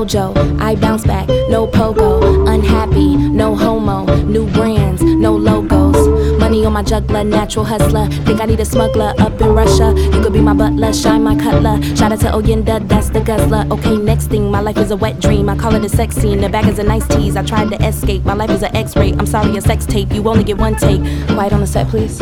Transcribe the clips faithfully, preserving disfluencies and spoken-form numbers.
mojo, I bounce back, no pogo. Unhappy, no homo, new brands, no logos. Money on my juggler, natural hustler. Think I need a smuggler up in Russia. You could be my butler, shine my cutler. Shout out to Oyenda, that's the guzzler. Okay, next thing, my life is a wet dream. I call it a sex scene, the bag is a nice tease. I tried to escape, my life is an X-ray. I'm sorry, a sex tape, you only get one take. Quiet on the set, please.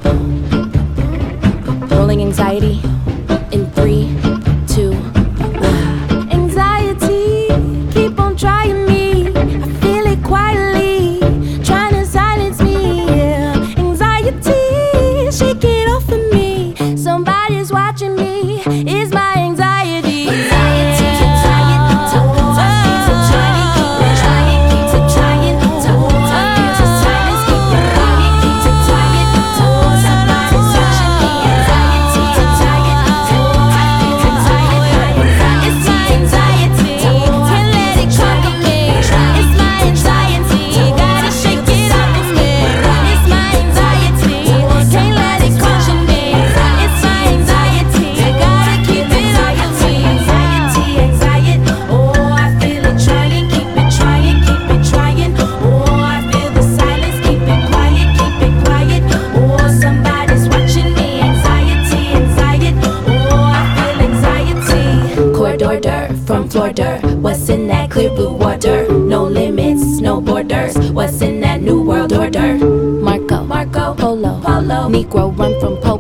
Rolling anxiety in three, two, one. Anxiety, keep on trying me. I feel it quietly, trying to silence me. Yeah. Anxiety, shake it off of me. Somebody's watching me. It's my anxiety. Anxiety, tired, tired, tired, trying, keep it trying, keep it trying, tired, tired, silence, keep it quiet, keep it tired, tired. Somebody's watching me. Anxiety, tired, tired, tired. It's my anxiety. Can't let it conquer me. It's my anxiety. Gotta shake it off of me. It's my anxiety. Can't let it conquer me. It's my anxiety. Gotta keep it off of me. Anxiety, anxiety. Oh, I feel it trying, keep it trying, keep it trying. Oh, I feel the silence, keep it quiet, keep it quiet. Oh, somebody's watching me. Anxiety, anxiety. Oh, I feel anxiety. Corridor from Florida. What's in that clear blue water? No limits, no borders. What's in that new world order? Marco, Marco, Polo, Polo. Negro run from Polo.